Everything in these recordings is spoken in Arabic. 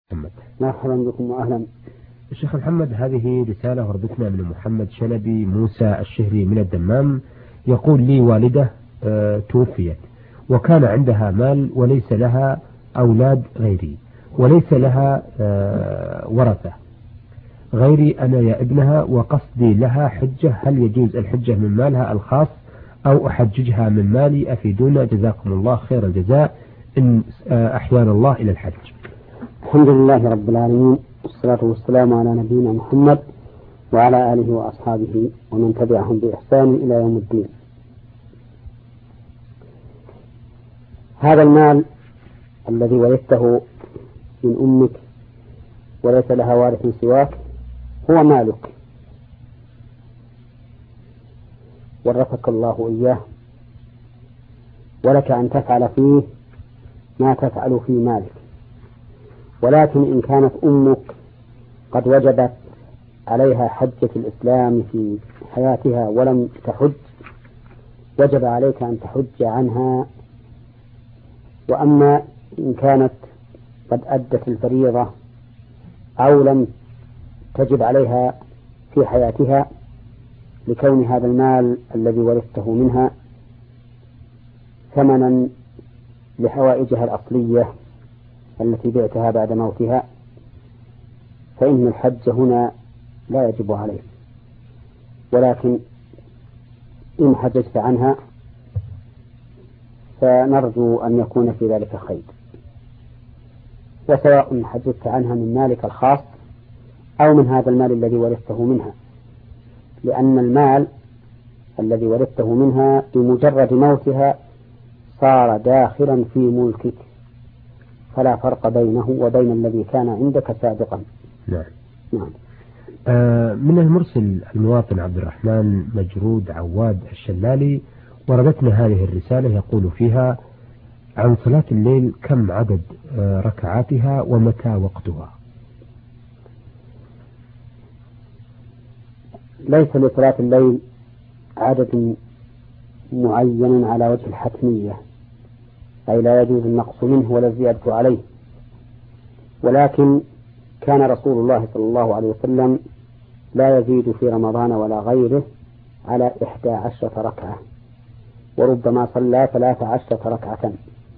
محمد. مرحبا بكم وأهلا. الشيخ محمد، هذه رسالة وردتنا من محمد شلبي موسى الشهري من الدمام. يقول لي والدة توفيت وكان عندها مال وليس لها أولاد غيري وليس لها ورثة غيري أنا يا ابنها، وقصدي لها حجة، هل يجوز الحجة من مالها الخاص أو أحججها من مالي؟ أفيدونا جزاكم الله خير الجزاء إن أحيانا الله إلى الحج. الحمد لله رب العالمين، والصلاة والسلام على نبينا محمد وعلى آله وأصحابه ومن تبعهم بإحسان إلى يوم الدين. هذا المال الذي ورثته من أمك وليس لها وارث سواك هو مالك، ورثك الله إياه، ولك أن تفعل فيه ما تفعل في مالك. ولكن إن كانت أمك قد وجبت عليها حجة الإسلام في حياتها ولم تحج، وجب عليك أن تحج عنها. وأما إن كانت قد أدت الفريضة أو لم تجب عليها في حياتها لكون هذا المال الذي ورثته منها ثمنا لحوائجها الأصلية التي بعتها بعد موتها، فإن الحج هنا لا يجب عليه. ولكن إن حججت عنها فنرجو أن يكون في ذلك خير، وسواء حججت عنها من مالك الخاص أو من هذا المال الذي ورثته منها، لأن المال الذي ورثته منها بمجرد موتها صار داخلا في ملكك، فلا فرق بينه وبين الذي كان عندك سابقا. نعم. نعم. من المرسل المواطن عبد الرحمن مجرود عواد الشلالي وردتنا هذه الرسالة، يقول فيها عن صلاة الليل كم عدد ركعاتها ومتى وقتها؟ ليس لصلاة الليل عدد معين على وجه الحتمية، أي لا يجوز النقص منه ولا الزيادة عليه، ولكن كان رسول الله صلى الله عليه وسلم لا يزيد في رمضان ولا غيره على 11 ركعة، وربما صلى 13 ركعة.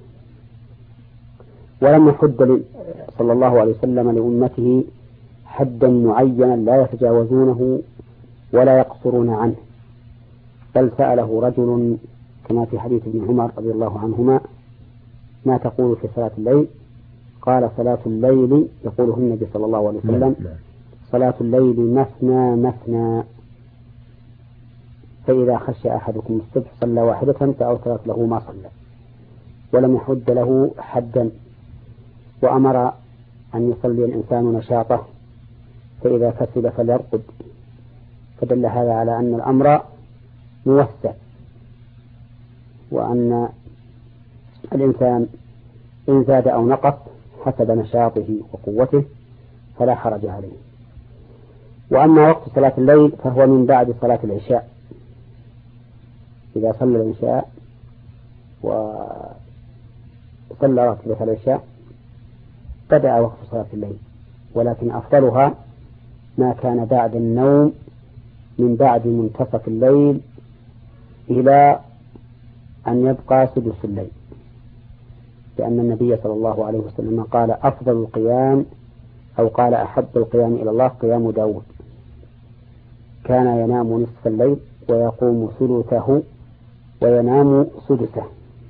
ولم يحد صلى الله عليه وسلم لأمته حدا معينا لا يتجاوزونه ولا يقصرون عنه، بل سأله رجل كما في حديث ابن عمر رضي الله عنهما ما تقول في صلاة الليل؟ قال صلاة الليل، يقوله النبي صلى الله عليه وسلم، صلاة الليل مثنى مثنى، فإذا خشى أحدكم الصبح صلى واحدة فأوترت له ما صلى، ولم يحد له حدا. وأمر أن يصلي الإنسان نشاطه، فإذا كسل فليرقد، فدل هذا على أن الأمر موسع، وأن الإنسان إن زاد أو نقص حسب نشاطه وقوته فلا حرج عليه. وأما وقت صلاة الليل فهو من بعد صلاة العشاء، إذا صلى العشاء وصلى راتبة العشاء بدأ وقت صلاة الليل، ولكن أفضلها ما كان بعد النوم من بعد منتصف الليل إلى أن يبقى سدس الليل، لأن النبي صلى الله عليه وسلم قال أفضل القيام أو قال أحب القيام إلى الله قيام داود، كان ينام نصف الليل ويقوم ثلثه وينام سدسه،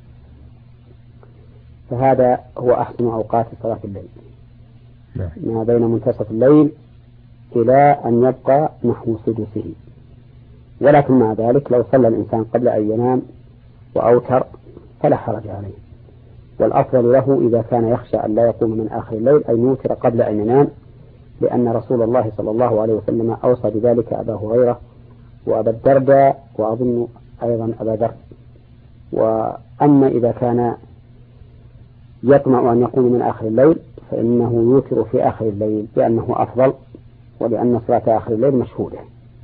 فهذا هو أحسن أوقات صلاة الليل، ما بين منتصف الليل إلى أن يبقى نحو سدسه. ولكن مع ذلك لو صلى الإنسان قبل أن ينام وأوتر فلا حرج عليه، والأفضل له إذا كان يخشى أن لا يقوم من آخر الليل أن يوتر قبل أن ينام، لأن رسول الله صلى الله عليه وسلم أوصى بذلك أبا هريرة وأبا الدرداء وأظن أيضا أبا ذر. وأما إذا كان يطمع أن يقوم من آخر الليل فإنه يوتر في آخر الليل لأنه أفضل، ولأن صلاة آخر الليل مشهودة.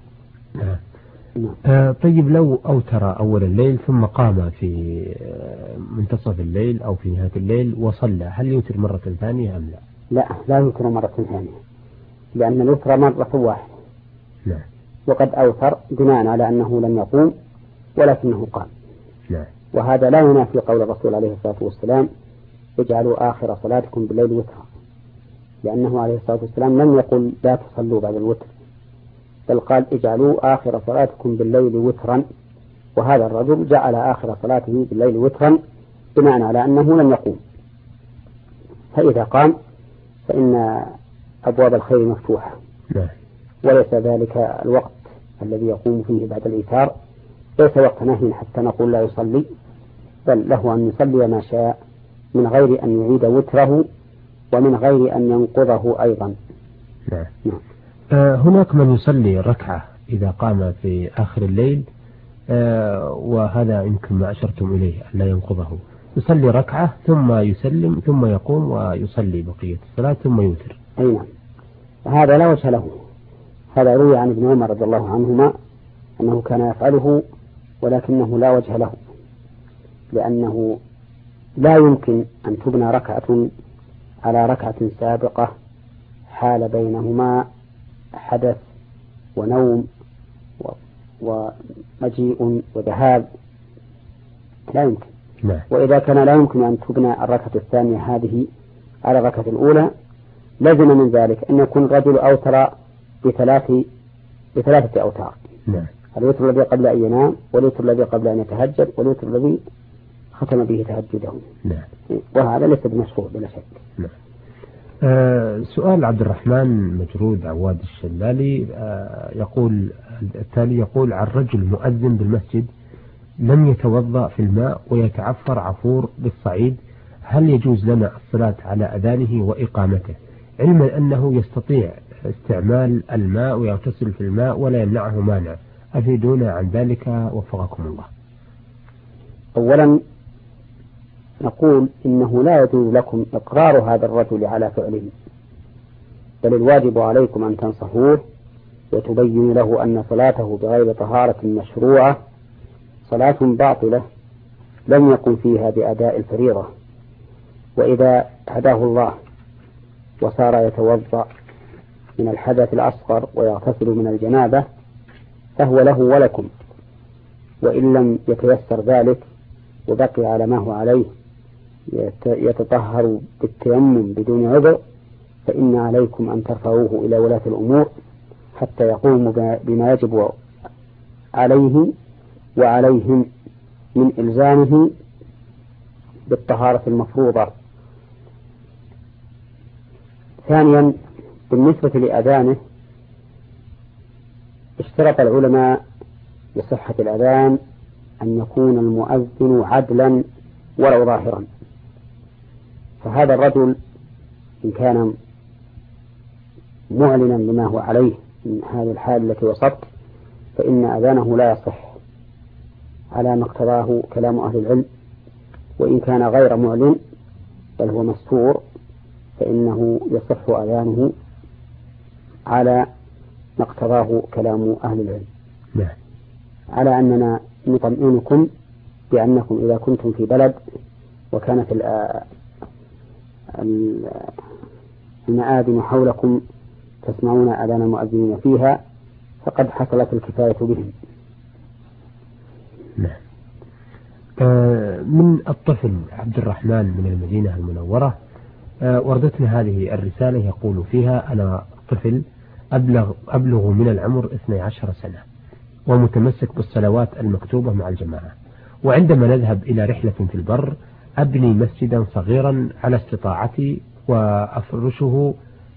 طيب لو أوتر أول الليل ثم قام في منتصف الليل أو في نهاية الليل وصلى، هل يوتر مرة ثانية أم لا؟ لا يوتر مرة ثانية، لأن الوتر مرة واحدة. نعم. وقد أوتر بناء على أنه لم يقوم ولكنه قام. نعم. وهذا لا ينافي قول الرسول عليه الصلاة والسلام اجعلوا آخر صلاتكم بالليل وترا، لأنه عليه الصلاة والسلام لم يقل لا تصلوا بعد الوتر، بل قال اجعلوا آخر صلاتكم بالليل وترا، وهذا الرجل جعل آخر صلاته بالليل وترا بناء على أنه لم يقوم. فإذا قام فإن أبواب الخير مفتوحة. نعم. وليس ذلك الوقت الذي يقوم فيه بعد الإيثار ليس وقت نهي حتى نقول لا يصلي، بل له أن يصلي ما شاء من غير أن يعيد وتره ومن غير أن ينقضه أيضا. نعم. هناك من يصلي ركعة إذا قام في آخر الليل، وهذا يمكن ما أشرتم إليه ألا ينقضه، يصلي ركعة ثم يسلم ثم يقوم ويصلي بقية الصلاة ثم يوتر. أي نعم. هذا لا وجه له. هذا روي عن ابن عمر رضي الله عنهما أنه كان يفعله، ولكنه لا وجه له، لأنه لا يمكن أن تبنى ركعة على ركعة سابقة حال بينهما حدث ونوم ومجيء وذهاب، لا يمكن. نعم. وإذا كان لا يمكن أن تبنى الركعة الثانية هذه على الركعة الأولى، لازم من ذلك أن يكون الرجل أوتر بثلاثة أوتار. نعم. الوتر الذي قبل أن ينام، والوتر الذي قبل أن يتهجد، والوتر الذي ختم به تهجده. نعم. وهذا ليس بمشروع بلا شك. نعم. سؤال عبد الرحمن مجرود عواد الشلالي يقول التالي: يقول عن رجل مؤذن بالمسجد لم يتوضأ في الماء ويتعفر عفور بالصعيد، هل يجوز لنا الصلاة على أذانه وإقامته، علما أنه يستطيع استعمال الماء ويغتسل في الماء ولا يمنعه مانع؟ أفيدونا عن ذلك وفقكم الله. أولا نقول إنه لا يجوز لكم إقرار هذا الرجل على فعله، بل الواجب عليكم أن تنصحوه وتبين له أن صلاته بغير طهارة مشروعة صلاة باطلة لم يقم فيها بأداء الفريضة. وإذا هداه الله وصار يتوضأ من الحدث الأصغر ويغتسل من الجنابة فهو له ولكم، وإن لم يتيسر ذلك وبقي على ما هو عليه يتطهر بالتيمم بدون عذر، فإن عليكم أن ترفعوه إلى ولاة الأمور حتى يقوموا بما يجب عليه وعليهم من إلزامه بالطهارة المفروضة. ثانيا، بالنسبة لأذانه اشترط العلماء لصحة الأذان أن يكون المؤذن عدلا ولو ظاهرا، فهذا الرجل إن كان معلنا لما هو عليه من هذه الحال التي وصفت فإن أذانه لا يصح على ما اقتضاه كلام أهل العلم، وإن كان غير معلن بل هو مستور فإنه يصح أذانه على ما اقتضاه كلام أهل العلم. نعم. على أننا نطمئنكم بأنكم إذا كنتم في بلد وكانت المآذن حولكم تسمعون أذان المؤذنين فيها فقد حصلت الكفاية بهم. نعم. من الطفل عبد الرحمن من المدينة المنورة وردتنا هذه الرسالة يقول فيها: أنا طفل أبلغ من العمر 12 سنة ومتمسك بالصلوات المكتوبة مع الجماعة، وعندما نذهب إلى رحلة في البر أبني مسجدا صغيرا على استطاعتي وأفرشه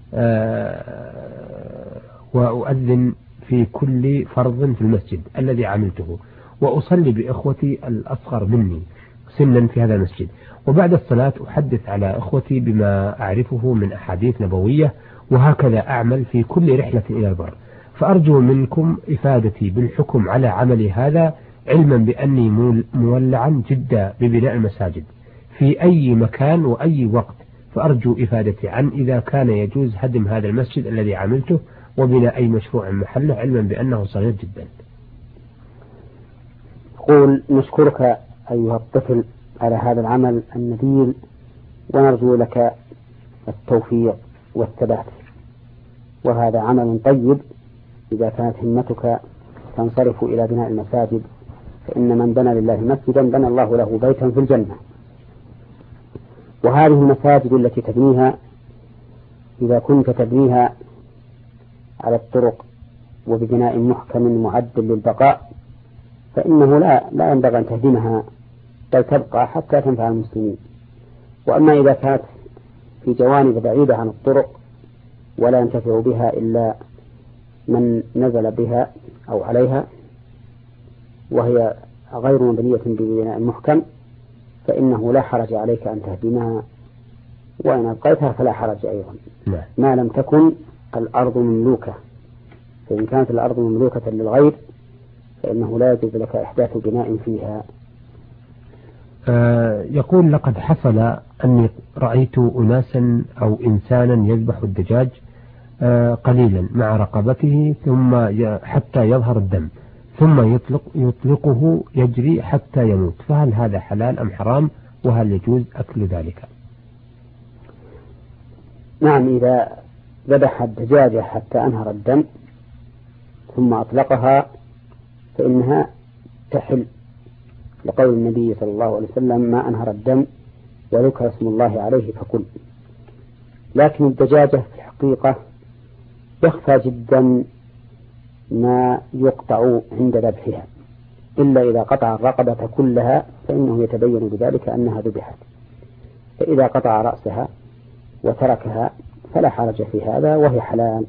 وأؤذن في كل فرض في المسجد الذي عملته، وأصلي بإخوتي الأصغر مني سنا في هذا المسجد، وبعد الصلاة أحدث على إخوتي بما أعرفه من أحاديث نبوية، وهكذا أعمل في كل رحلة إلى البر. فأرجو منكم إفادتي بالحكم على عملي هذا، علما بأني مولعا جدا ببناء المساجد في أي مكان وأي وقت، فأرجو إفادتي عن إذا كان يجوز هدم هذا المسجد الذي عملته وبناء أي مشروع محله، علما بأنه صغير جدا. أقول نشكرك أيها الطفل على هذا العمل النبيل، ونرجو لك التوفيق والثبات. وهذا عمل طيب إذا كانت همتك تنصرف إلى بناء المساجد، فإن من بنى لله مسجدا بنى الله له بيتا في الجنة. وهذه المساجد التي تبنيها إذا كنت تبنيها على الطرق وببناء محكم معد للبقاء فإنه لا ينبغي أن تهدمها، بل تبقى حتى تنفع المسلمين. وأما إذا كانت في جوانب بعيدة عن الطرق ولا ينتفع بها إلا من نزل بها أو عليها وهي غير مبنية ببناء محكم، فإنه لا حرج عليك أن تهدمها، وإن أبقيتها فلا حرج أيضا ما لم تكن الأرض مملوكة. فإن كانت الأرض مملوكة للغير فإنه لا يجوز لك إحداث بناء فيها. يقول: لقد حصل أني رأيت أناسا أو إنسانا يذبح الدجاج قليلا مع رقبته ثم حتى يظهر الدم، ثم يطلقه يجري حتى يموت، فهل هذا حلال أم حرام؟ وهل يجوز أكل ذلك؟ نعم، إذا ذبح الدجاجة حتى أنهر الدم ثم أطلقها فإنها تحل، لقول النبي صلى الله عليه وسلم: ما أنهر الدم وذكر اسم الله عليه فكل. لكن الدجاجة في الحقيقة يخفى جدا ما يقطع عند ذبحها، إلا إذا قطع الرقبة كلها فإنه يتبين بذلك أنها ذبحت. فإذا قطع رأسها وتركها فلا حرج في هذا وهي حلال.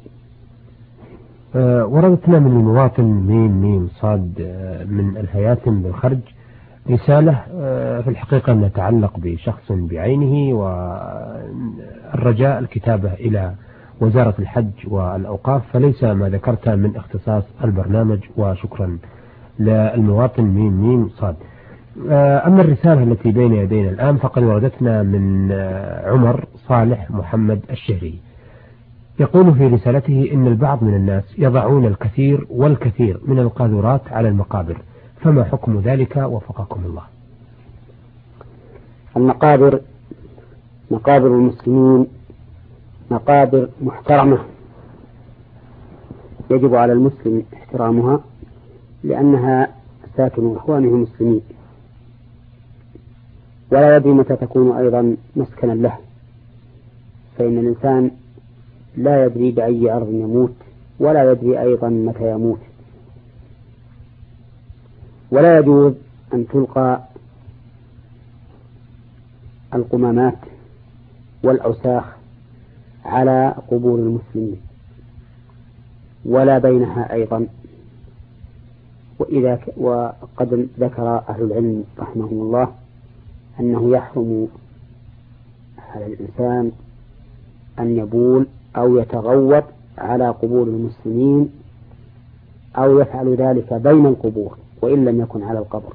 وردتنا من المواطن ميم صاد من الهياثم بالخرج رسالة في الحقيقة نتعلق بشخص بعينه، والرجاء الكتابة إلى وزارة الحج والأوقاف، فليس ما ذكرت من اختصاص البرنامج، وشكرا للمواطن ميم صاد. أما الرسالة التي بين يدينا الآن فقد وردتنا من عمر صالح محمد الشهري، يقول في رسالته: إن البعض من الناس يضعون الكثير والكثير من القاذورات على المقابر، فما حكم ذلك وفقكم الله؟ المقابر مقابر المسلمين مقابر محترمة، يجب على المسلم احترامها لأنها ساكن إخوانه المسلمين، ولا يدري متى تكون أيضا مسكنا له، فإن الإنسان لا يدري بأي أرض يموت ولا يدري أيضا متى يموت. ولا يجوز أن تلقى القمامات والأوساخ على قبور المسلمين ولا بينها أيضا. وقد ذكر أهل العلم رحمهم الله أنه يحرم على الإنسان أن يبول أو يتغوط على قبور المسلمين أو يفعل ذلك بين القبور وإن لم يكن على القبر.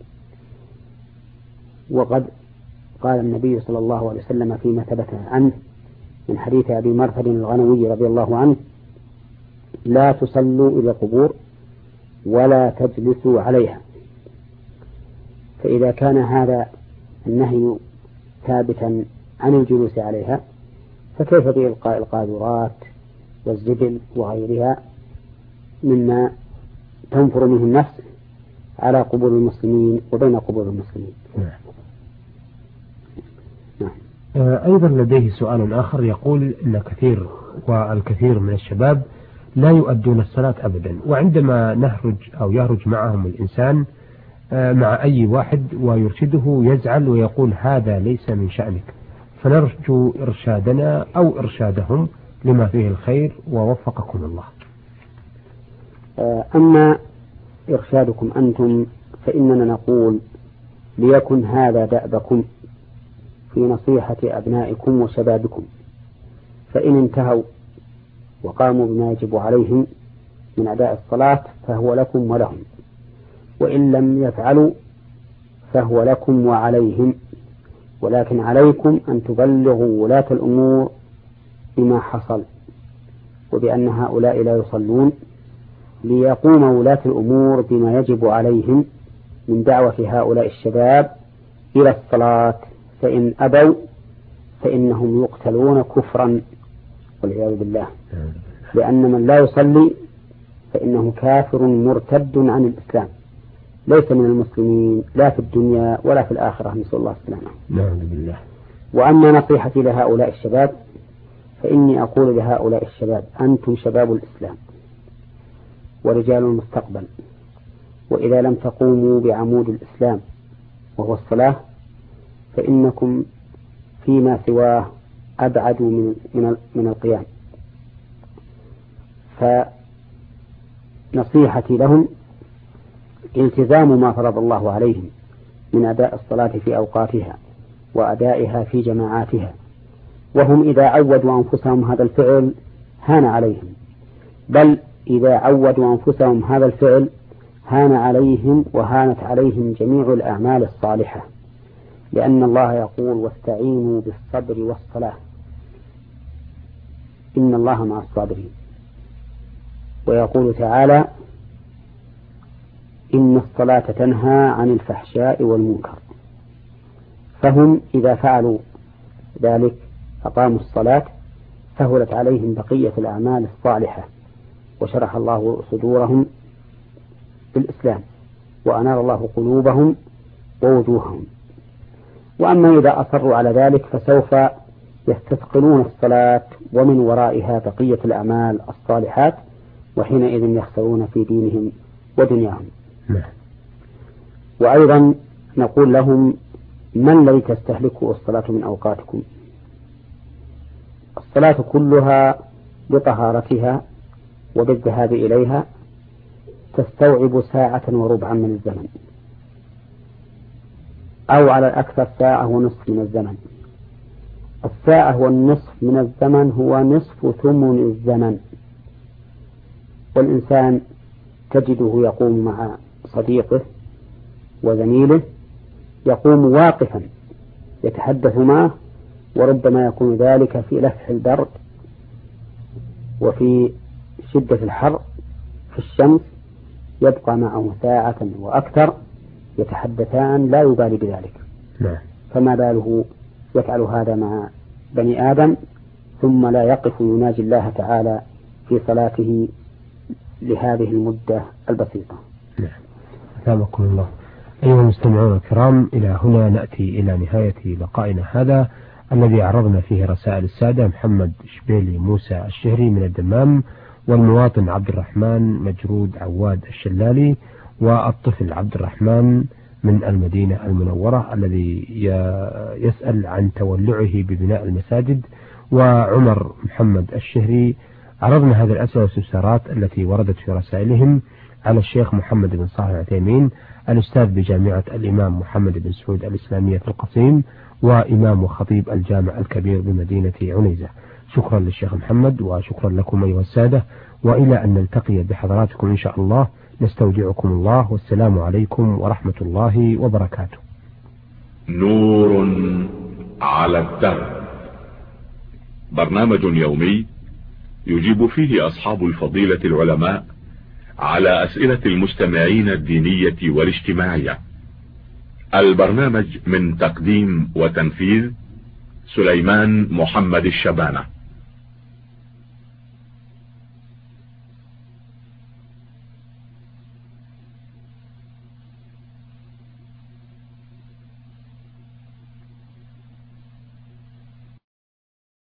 وقد قال النبي صلى الله عليه وسلم فيما ثبت عنه من حديث أبي مرثد الغنوي رضي الله عنه: لا تصلوا إلى القبور ولا تجلسوا عليها. فإذا كان هذا النهي ثابتا عن الجلوس عليها فكيف بإلقاء القاذورات والزبل وغيرها مما تنفر منه النفس على قبور المسلمين وبين قبور المسلمين؟ أيضا لديه سؤال آخر يقول: إن الكثير من الشباب لا يؤدون الصلاة أبدا، وعندما نهرج أو يهرج معهم الإنسان مع أي واحد ويرشده يزعل ويقول: هذا ليس من شأنك، فنرجو إرشادنا أو إرشادهم لما فيه الخير ووفقكم الله. أما إرشادكم أنتم فإننا نقول: ليكن هذا دأبكم في نصيحة أبنائكم وشبابكم، فإن انتهوا وقاموا بما يجب عليهم من أداء الصلاة فهو لكم ولهم، وإن لم يفعلوا فهو لكم وعليهم، ولكن عليكم أن تبلغوا ولاة الأمور بما حصل وبأن هؤلاء لا يصلون، ليقوم ولاة الأمور بما يجب عليهم من دعوة هؤلاء الشباب إلى الصلاة، فإن أبوا فإنهم يقتلون كفرا والعياذ بالله، لأن من لا يصلي فإنه كافر مرتد عن الإسلام، ليس من المسلمين لا في الدنيا ولا في الآخرة، نسأل الله السلامة. نعم بالله. وأما نصيحتي لهؤلاء الشباب فإني أقول لهؤلاء الشباب: أنتم شباب الإسلام ورجال المستقبل، وإذا لم تقوموا بعمود الإسلام وهو الصلاة فإنكم فيما سواه أبعد من القيام. فنصيحتي لهم التزام ما فرض الله عليهم من أداء الصلاة في أوقاتها وأدائها في جماعاتها، وهم إذا عودوا أنفسهم هذا الفعل هان عليهم، بل إذا عودوا أنفسهم هذا الفعل هان عليهم وهانت عليهم جميع الأعمال الصالحة، لأن الله يقول: واستعينوا بالصبر والصلاة إن الله مع الصابرين. ويقول تعالى: إن الصلاة تنهى عن الفحشاء والمنكر. فهم إذا فعلوا ذلك أقاموا الصلاة سهلت عليهم بقية الأعمال الصالحة، وشرح الله صدورهم بالإسلام، وأنار الله قلوبهم ووجوههم. وأما إذا أصروا على ذلك فسوف يستثقلون الصلاة ومن ورائها بقية الأعمال الصالحات، وحينئذ يخسرون في دينهم ودنياهم. وأيضا نقول لهم: من لن تستهلكوا الصلاة من أوقاتكم؟ الصلاة كلها بطهارتها وبالذهاب إليها تستوعب ساعة وربعا من الزمن، أو على الأكثر ساعة ونصف من الزمن. الساعة والنصف من الزمن هو نصف ثمن الزمن. والإنسان تجده يقوم مع صديقه وزميله، يقوم واقفا يتحدث معه، وربما يكون ذلك في لفح البرد وفي شدة الحر في الشمس، يبقى معه ساعة وأكثر يتحدثان لا يبالي بذلك. فما باله يفعل هذا مع بني آدم ثم لا يقف يناجي الله تعالى في صلاته لهذه المدة البسيطة. أثابكم الله. أيها المستمعون الكرام، إلى هنا نأتي إلى نهاية لقائنا هذا الذي عرضنا فيه رسائل السادة محمد شبيلي موسى الشهري من الدمام، والمواطن عبد الرحمن مجرود عواد الشلالي، والطفل عبد الرحمن من المدينة المنورة الذي يسأل عن تولعه ببناء المساجد، وعمر محمد الشهري. عرضنا هذه الأسئلة والاستفسارات التي وردت في رسائلهم على الشيخ محمد بن صالح العثيمين، الأستاذ بجامعة الإمام محمد بن سعود الإسلامية في القصيم، وإمام وخطيب الجامع الكبير بمدينة عنيزة. شكرا للشيخ محمد وشكرا لكم أيها السادة، وإلى أن نلتقي بحضراتكم إن شاء الله نستودعكم الله، والسلام عليكم ورحمة الله وبركاته. نور على الدرب، برنامج يومي يجيب فيه أصحاب الفضيلة العلماء على أسئلة المستمعين الدينية والاجتماعية. البرنامج من تقديم وتنفيذ سليمان محمد الشبانة.